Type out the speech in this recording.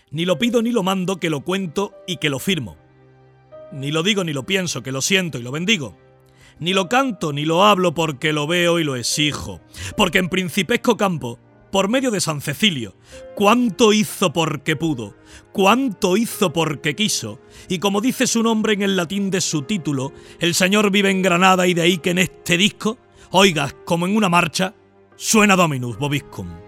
Ni lo pido ni lo mando, que lo cuento y que lo firmo. Ni lo digo ni lo pienso, que lo siento y lo bendigo. Ni lo canto ni lo hablo, porque lo veo y lo exijo. Porque en principesco campo, por medio de San Cecilio, cuánto hizo porque pudo, cuánto hizo porque quiso, y como dice su nombre en el latín de su título, el Señor vive en Granada, y de ahí que en este disco, oigas como en una marcha, suena Dominus Vobiscum.